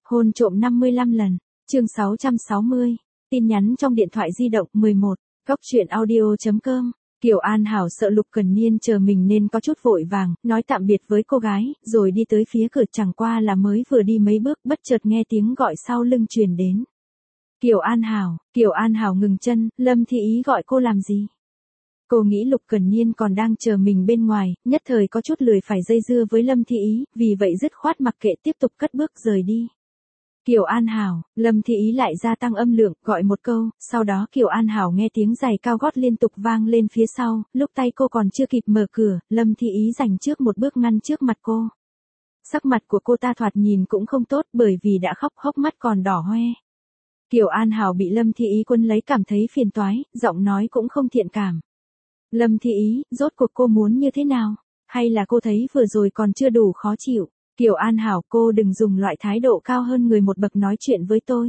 Hôn trộm 55 lần. Chương 660. Tin nhắn trong điện thoại di động 11. Góc truyện audio.com. Kiều An Hảo sợ Lục Cần Niên chờ mình nên có chút vội vàng, nói tạm biệt với cô gái, rồi đi tới phía cửa, chẳng qua là mới vừa đi mấy bước, bất chợt nghe tiếng gọi sau lưng truyền đến. Kiều An Hảo ngừng chân, Lâm Thị Ý gọi cô làm gì? Cô nghĩ Lục Cần Niên còn đang chờ mình bên ngoài, nhất thời có chút lười phải dây dưa với Lâm Thị Ý, vì vậy dứt khoát mặc kệ tiếp tục cất bước rời đi. Kiều An Hảo, Lâm Thị Ý lại gia tăng âm lượng, gọi một câu, sau đó Kiều An Hảo nghe tiếng giày cao gót liên tục vang lên phía sau, lúc tay cô còn chưa kịp mở cửa, Lâm Thị Ý giành trước một bước ngăn trước mặt cô. Sắc mặt của cô ta thoạt nhìn cũng không tốt bởi vì đã khóc, hốc mắt còn đỏ hoe. Kiều An Hảo bị Lâm Thị Ý quấn lấy cảm thấy phiền toái, giọng nói cũng không thiện cảm. Lâm Thị Ý, rốt cuộc cô muốn như thế nào? Hay là cô thấy vừa rồi còn chưa đủ khó chịu? Kiều An Hảo, cô đừng dùng loại thái độ cao hơn người một bậc nói chuyện với tôi.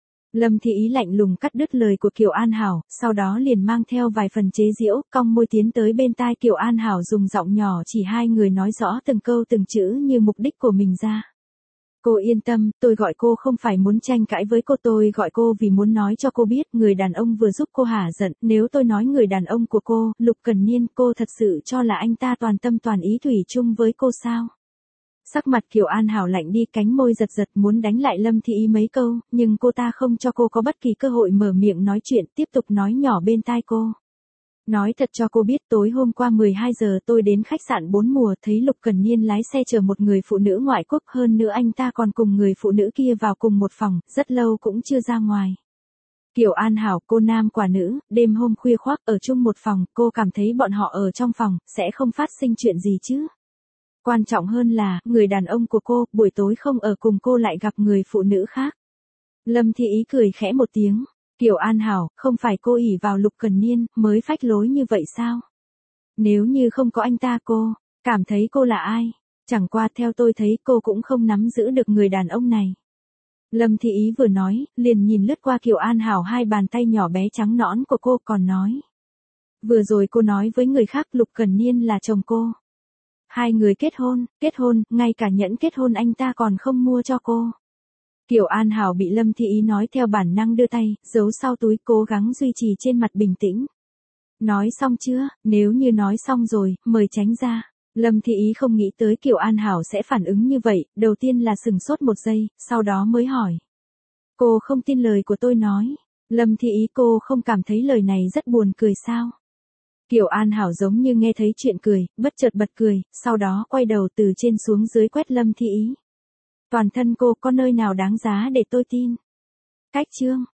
Lâm Thị Ý lạnh lùng cắt đứt lời của Kiều An Hảo, sau đó liền mang theo vài phần chế giễu, cong môi tiến tới bên tai Kiều An Hảo dùng giọng nhỏ chỉ hai người nói rõ từng câu từng chữ như mục đích của mình ra. Cô yên tâm, tôi gọi cô không phải muốn tranh cãi với cô, tôi gọi cô vì muốn nói cho cô biết người đàn ông vừa giúp cô hả giận, nếu tôi nói người đàn ông của cô, Lục Cần Niên, cô thật sự cho là anh ta toàn tâm toàn ý thủy chung với cô sao? Sắc mặt Kiều An Hảo lạnh đi, cánh môi giật giật muốn đánh lại Lâm Thị Ý mấy câu, nhưng cô ta không cho cô có bất kỳ cơ hội mở miệng nói chuyện, tiếp tục nói nhỏ bên tai cô. Nói thật cho cô biết, tối hôm qua 12 giờ tôi đến khách sạn 4 mùa, thấy Lục Cần Niên lái xe chở một người phụ nữ ngoại quốc, hơn nữa anh ta còn cùng người phụ nữ kia vào cùng một phòng, rất lâu cũng chưa ra ngoài. Kiều An Hảo, cô nam quả nữ, đêm hôm khuya khoác ở chung một phòng, cô cảm thấy bọn họ ở trong phòng, sẽ không phát sinh chuyện gì chứ. Quan trọng hơn là, người đàn ông của cô, buổi tối không ở cùng cô lại gặp người phụ nữ khác. Lâm Thị Ý cười khẽ một tiếng. Kiều An Hảo, không phải cô ỷ vào Lục Cần Niên, mới phách lối như vậy sao? Nếu như không có anh ta cô, cảm thấy cô là ai? Chẳng qua theo tôi thấy cô cũng không nắm giữ được người đàn ông này. Lâm Thị Ý vừa nói, liền nhìn lướt qua Kiều An Hảo hai bàn tay nhỏ bé trắng nõn của cô còn nói. Vừa rồi cô nói với người khác Lục Cần Niên là chồng cô. Hai người kết hôn, ngay cả nhẫn kết hôn anh ta còn không mua cho cô. Kiều An Hảo bị Lâm Thị Ý nói theo bản năng đưa tay, giấu sau túi, cố gắng duy trì trên mặt bình tĩnh. Nói xong chưa? Nếu như nói xong rồi, mời tránh ra. Lâm Thị Ý không nghĩ tới Kiều An Hảo sẽ phản ứng như vậy, đầu tiên là sừng sốt một giây, sau đó mới hỏi. Cô không tin lời của tôi nói. Lâm Thị Ý, cô không cảm thấy lời này rất buồn cười sao? Kiều An Hảo giống như nghe thấy chuyện cười, bất chợt bật cười, sau đó quay đầu từ trên xuống dưới quét Lâm Thị Ý. Toàn thân cô có nơi nào đáng giá để tôi tin? Cách chương.